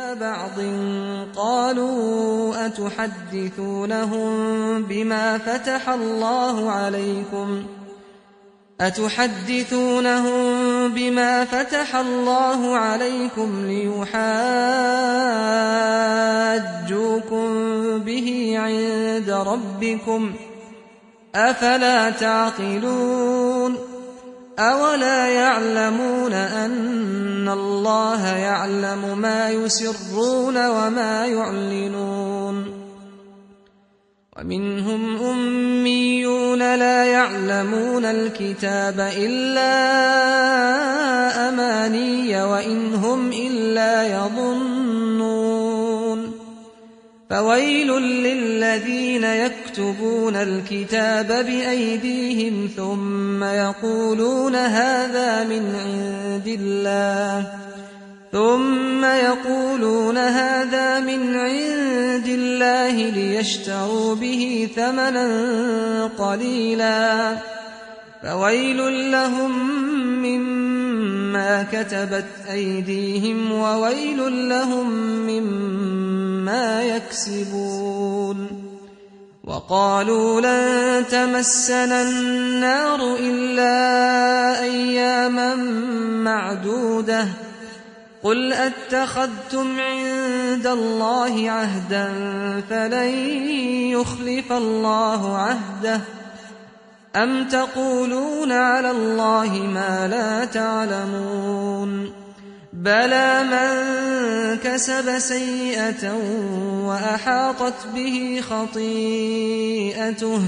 إلى بعض قالوا أتحدثونهم بما فتح الله عليكم ليحاجوكم به عند ربكم أفلا تعقلون أولا يعلمون أن الله يعلم ما يسرون وما يعلنون ومنهم أميون لا يعلمون الكتاب إلا أماني وإن هم إلا يظنون فويل للذين يكتبون الكتاب بأيديهم ثم يقولون هذا من عند الله ليشتروا به ثمنا قليلا فويل لهم مما كتبت أيديهم وويل لهم مما يكسبون وقالوا لن تمسنا النار إلا أياما معدودة قل أتخذتم عند الله عهدا فلن يخلف الله عهده أم تقولون على الله ما لا تعلمون بلى من كسب سيئة وأحاطت به خطيئته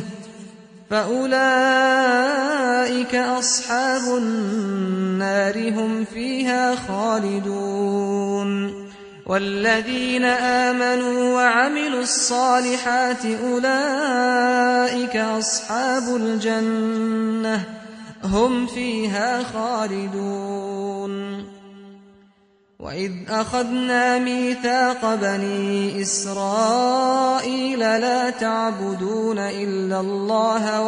فأولئك أصحاب النار هم فيها خالدون والذين آمنوا وعملوا الصالحات أولئك أصحاب الجنة هم فيها خالدون وإذ أخذنا ميثاق بني إسرائيل لا تعبدون إلا الله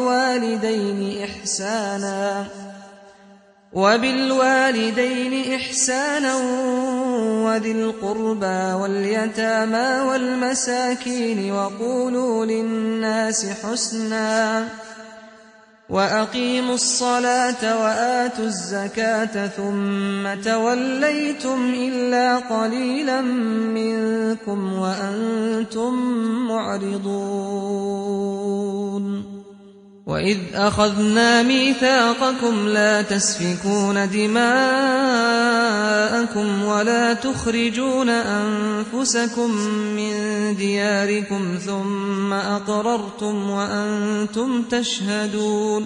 وبالوالدين إحسانا وذي القربى واليتامى والمساكين وقولوا للناس حسنا وأقيموا الصلاة وآتوا الزكاة ثم توليتم إلا قليلا منكم وأنتم معرضون وإذ أخذنا ميثاقكم لا تسفكون دماءكم ولا تخرجون أنفسكم من دياركم ثم أقررتم وأنتم تشهدون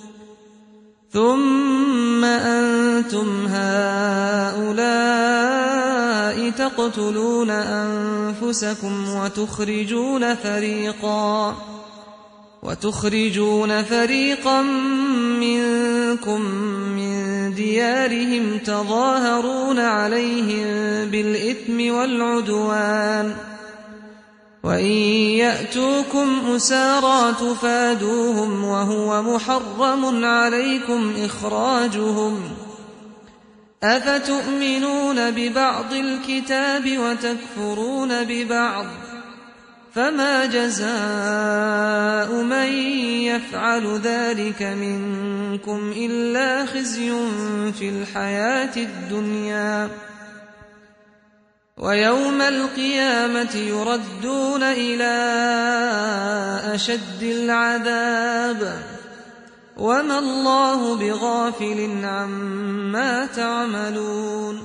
ثم أنتم هؤلاء تقتلون أنفسكم وتخرجون فريقا منكم من ديارهم تظاهرون عليهم بالإثم والعدوان وإن يأتوكم أسارى تفادوهم وهو محرم عليكم إخراجهم أفتؤمنون ببعض الكتاب وتكفرون ببعض فما جزاء من يفعل ذلك منكم إلا خزي في الحياة الدنيا ويوم القيامة يردون إلى أشد العذاب وما الله بغافل عما تعملون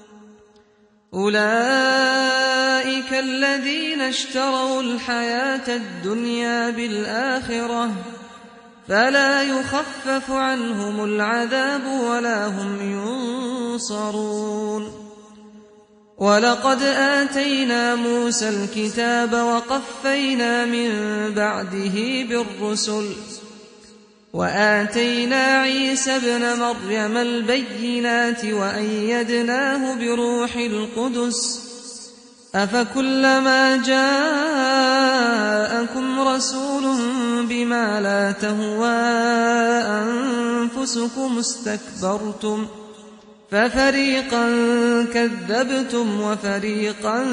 أولئك الذين اشتروا الحياة الدنيا بالآخرة فلا يخفف عنهم العذاب ولا هم ينصرون ولقد آتينا موسى الكتاب وقفينا من بعده بالرسل وآتينا عيسى ابن مريم البينات وأيدناه بروح القدس أفكلما جاءكم رسول بما لا تهوى أنفسكم استكبرتم ففريقا كذبتم وفريقا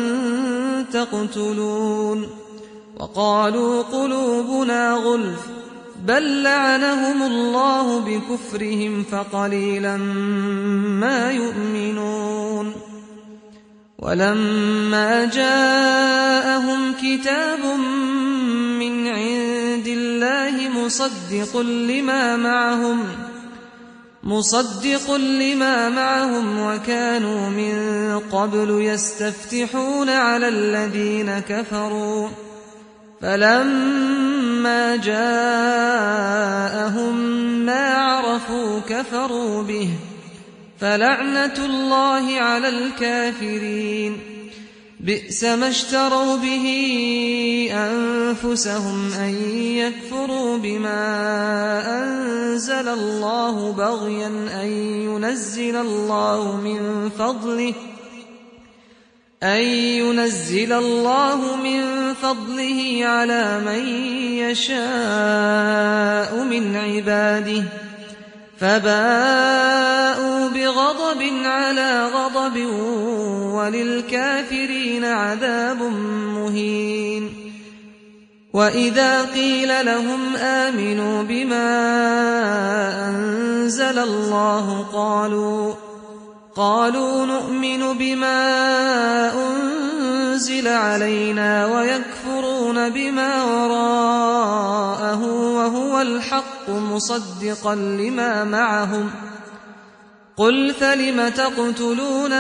تقتلون وقالوا قلوبنا غلف بل لعنهم الله بكفرهم فقليلا ما يؤمنون ولما جاءهم كتاب من عند الله مصدق لما معهم وكانوا من قبل يستفتحون على الذين كفروا فلما جاءهم ما عرفوا كفروا به فلعنة الله على الكافرين بئس ما اشتروا به أنفسهم أن يكفروا بما أنزل الله بغيا أن ينزل الله من فضله على من يشاء من عباده فباءوا بغضب على غضب وللكافرين عذاب مهين وإذا قيل لهم آمنوا بما أنزل الله قالوا نؤمن بما أنزل علينا ويكفرون بما وراءه وهو الحق مصدقا لما معهم قل فلم تقتلون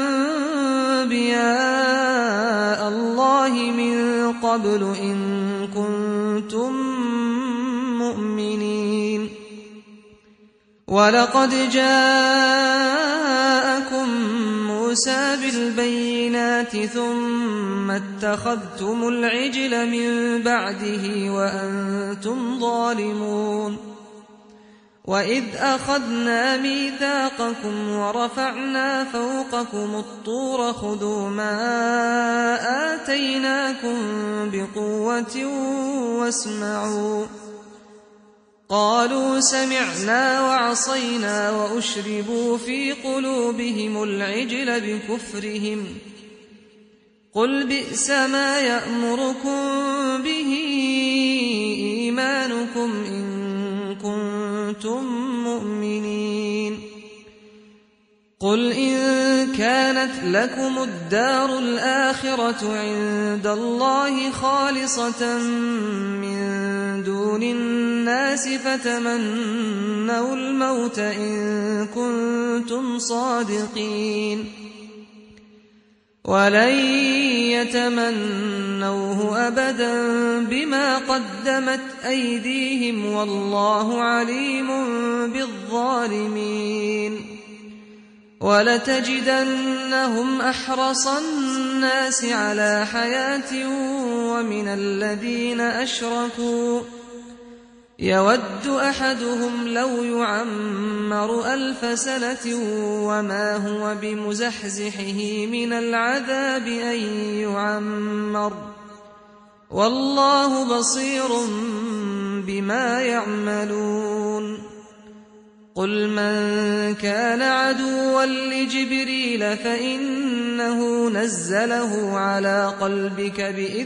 أنبياء الله من قبل إن كنتم مؤمنين ولقد جاءكم موسى بالبينات ثم اتخذتم العجل من بعده وأنتم ظالمون وإذ أخذنا ميثاقكم ورفعنا فوقكم الطور خذوا ما آتيناكم بقوة واسمعوا قالوا سمعنا وعصينا وأشربوا في قلوبهم العجل بكفرهم قل بئس ما يأمركم به إيمانكم إن كنتم مؤمنين قل إن كانت لكم الدار الآخرة عند الله خالصة من دون الناس فتمنوا الموت إن كنتم صادقين ولن يتمنوه أبدا بما قدمت أيديهم والله عليم بالظالمين ولتجدنهم أحرص الناس على حياة ومن الذين أشركوا يود أحدهم لو يعمر 1000 سنة وما هو بمزحزحه من العذاب أن يعمر والله بصير بما يعملون قل من كان عدوا لجبريل فإنه نزله على قلبك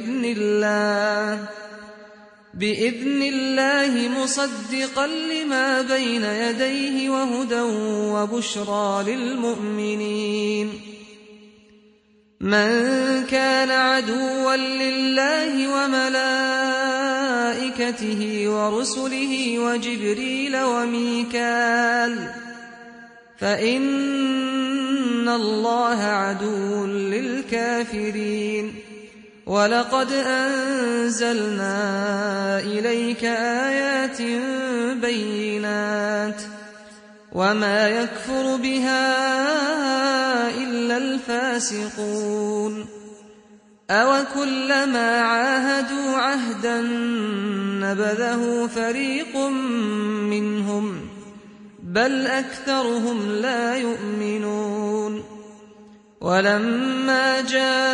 بإذن الله مصدقا لما بين يديه وهدى وبشرى للمؤمنين من كان عدوا لله وملائكته ورسله وجبريل وميكال فإن الله عدو للكافرين ولقد أنزلنا إليك آيات بينات وما يكفر بها إلا الفاسقون أوكلما عاهدوا عهدا نبذه فريق منهم بل أكثرهم لا يؤمنون ولما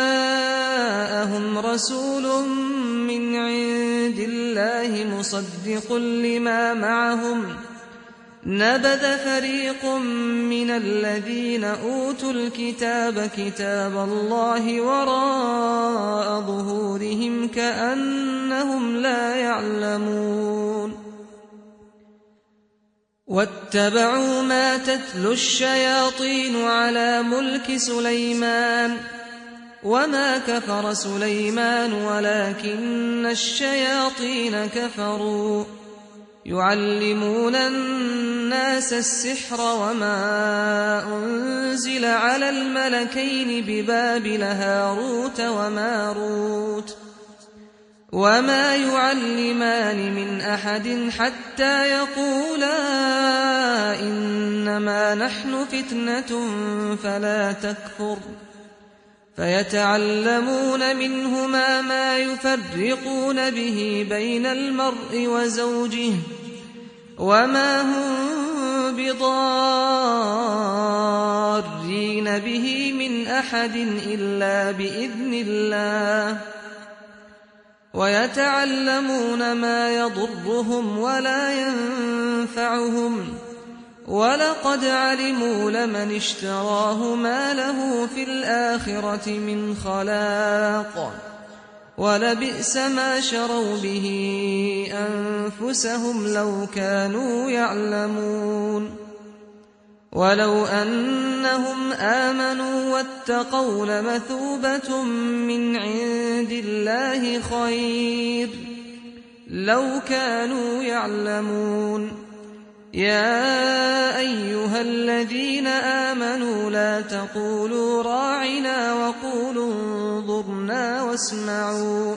جاءهم رسول من عند الله مصدق لما معهم نبذ فريق من الذين أوتوا الكتاب كتاب الله وراء ظهورهم كأنهم لا يعلمون واتبعوا ما تتلو الشياطين على ملك سليمان وما كفر سليمان ولكن الشياطين كفروا يعلمون الناس السحر وما أنزل على الملكين ببابل هاروت وماروت وما يعلمان من أحد حتى يقولا إنما نحن فتنة فلا تكفر فيتعلمون منهما ما يفرقون به بين المرء وزوجه وما هم بضارين به من أحد إلا بإذن الله ويتعلمون ما يضرهم ولا ينفعهم ولقد علموا لمن اشتراه ما له في الآخرة من خلاق ولبئس ما شروا به أنفسهم لو كانوا يعلمون ولو أنهم آمنوا واتقوا لمثوبة من عند الله خير لو كانوا يعلمون يا أيها الذين آمنوا لا تقولوا راعنا وقولوا انظرنا واسمعوا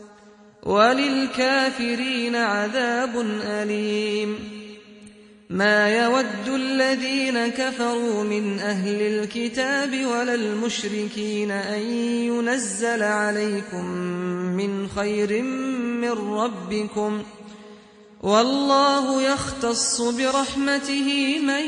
وللكافرين عذاب أليم ما يود الذين كفروا من أهل الكتاب ولا المشركين أن ينزل عليكم من خير من ربكم والله يختص برحمته من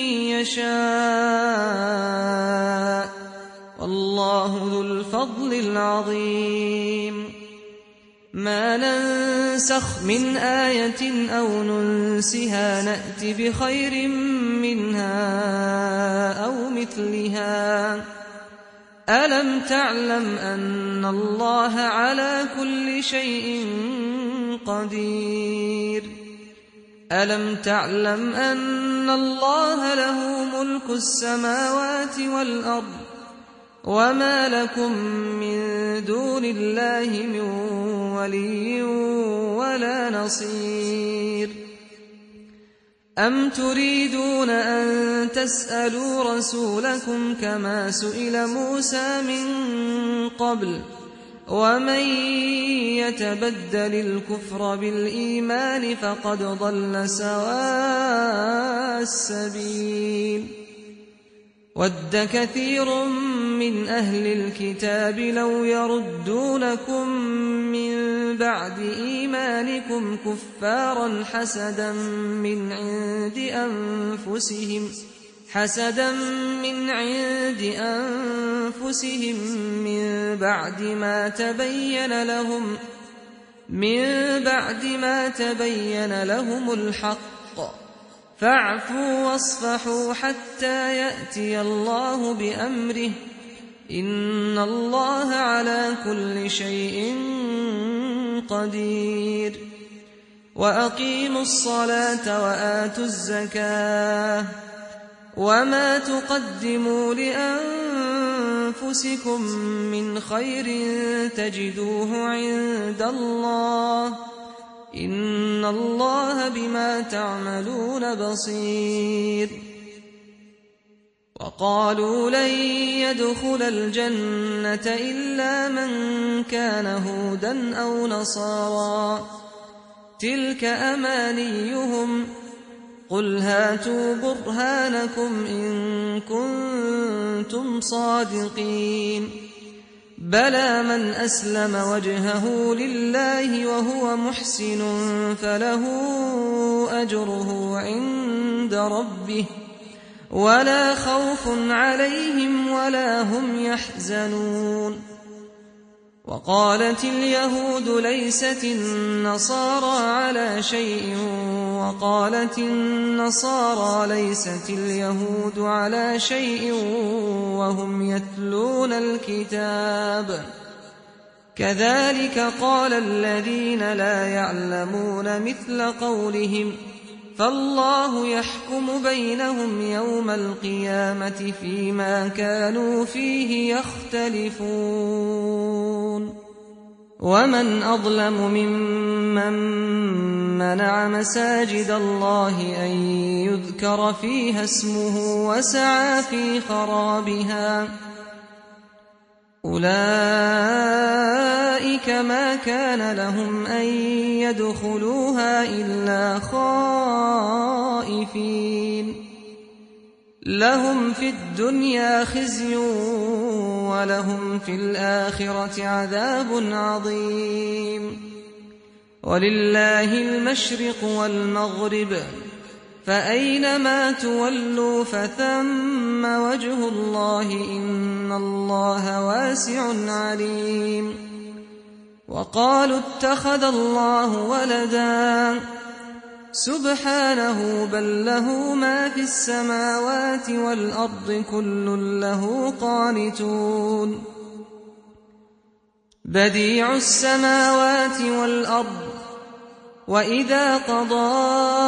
يشاء والله ذو الفضل العظيم ما ننسخ من آية أو ننسها نأت بخير منها أو مثلها ألم تعلم أن الله على كل شيء قدير ألم تعلم أن الله له ملك السماوات والأرض وما لكم من دون الله من ولي ولا نصير أم تريدون أن تسألوا رسولكم كما سئل موسى من قبل ومن يتبدل الكفر بالإيمان فقد ضل سواء السبيل ود كثير من أهل الكتاب لو يردونكم من بعد إيمانكم كفارا حسدا من عند أنفسهم من بعد ما تبين لهم الحق فاعفوا واصفحوا حتى يأتي الله بأمره إن الله على كل شيء قدير وأقيموا الصلاة وآتوا الزكاة وما تقدموا لأنفسكم من خير تجدوه عند الله إن الله بما تعملون بصير وقالوا لن يدخل الجنة إلا من كان هودا أو نصارى تلك أمانيهم قل هاتوا برهانكم إن كنتم صادقين بلى من أسلم وجهه لله وهو محسن فله أجره عند ربه ولا خوف عليهم ولا هم يحزنون وقالت اليهود ليست النصارى على شيء وقالت النصارى ليست اليهود على شيء وهم يتلون الكتاب كذلك قال الذين لا يعلمون مثل قولهم فالله يحكم بينهم يوم القيامة فيما كانوا فيه يختلفون ومن أظلم ممن منع مساجد الله أن يذكر فيها اسمه وسعى في خرابها أولئك ما كان لهم أن يدخلوها إلا خائفين لهم في الدنيا خزي ولهم في الآخرة عذاب عظيم ولله المشرق والمغرب فأينما تولوا فثم وجه الله إن الله واسع عليم وقالوا اتخذ الله ولدا سبحانه بل له ما في السماوات والأرض كل له قانتون بديع السماوات والأرض وإذا قضى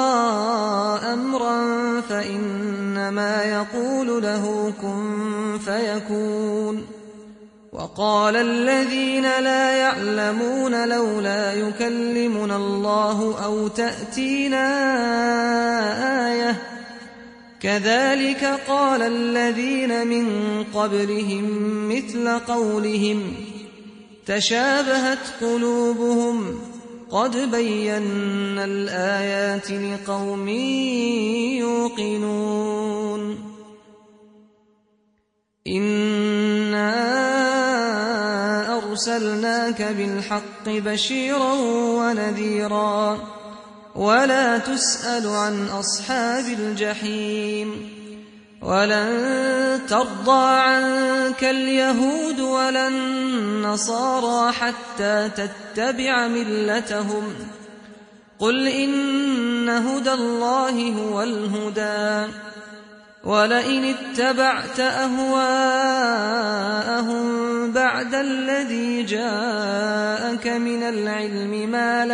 أمرا فإنما يقول له كن فيكون وقال الذين لا يعلمون لولا يكلمنا الله أو تأتينا آية كذلك قال الذين من قبلهم مثل قولهم تشابهت قلوبهم قد بينا الآيات لقوم يوقنون إنا أرسلناك بالحق بشيرا ونذيرا ولا تسأل عن أصحاب الجحيم ولن ترضى عنك اليهود ولا النصارى حتى تتبع ملتهم قل إن هدى الله هو الهدى ولئن اتبعت أهواءهم بعد الذي جاءك من العلم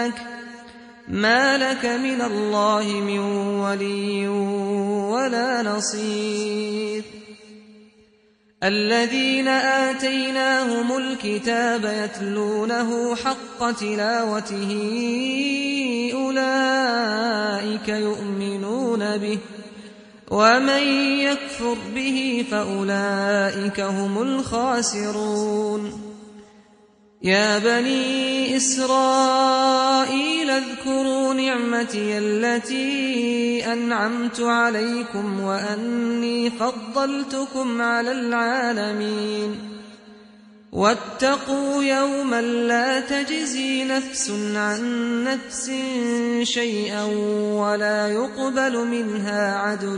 ما لك من الله من ولي ولا نصير الذين آتيناهم الكتاب يتلونه حق تلاوته أولئك يؤمنون به ومن يكفر به فأولئك هم الخاسرون يا بني إسرائيل اذكروا نعمتي التي أنعمت عليكم وأني فضلتكم على العالمين واتقوا يوما لا تجزي نفس عن نفس شيئا ولا يقبل منها عدل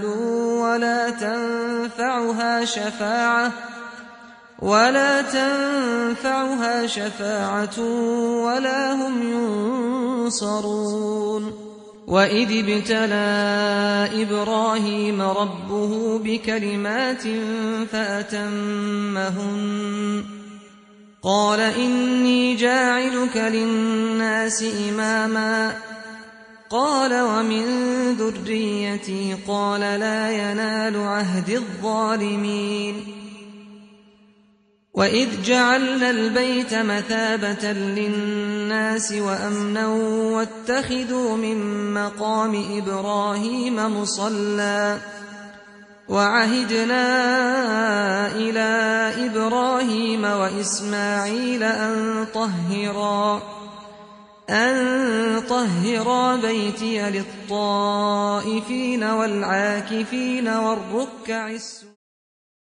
ولا تنفعها شفاعة ولا هم ينصرون وإذ ابتلى إبراهيم ربه بكلمات فأتمهن قال إني جاعلك للناس إماما قال ومن ذريتي قال لا ينال عهد الظالمين وإذ جعلنا البيت مثابة للناس وأمنا واتخذوا من مقام إبراهيم مصلى وعهدنا إلى إبراهيم وإسماعيل أن طهرا بيتي للطائفين والعاكفين والركع السجود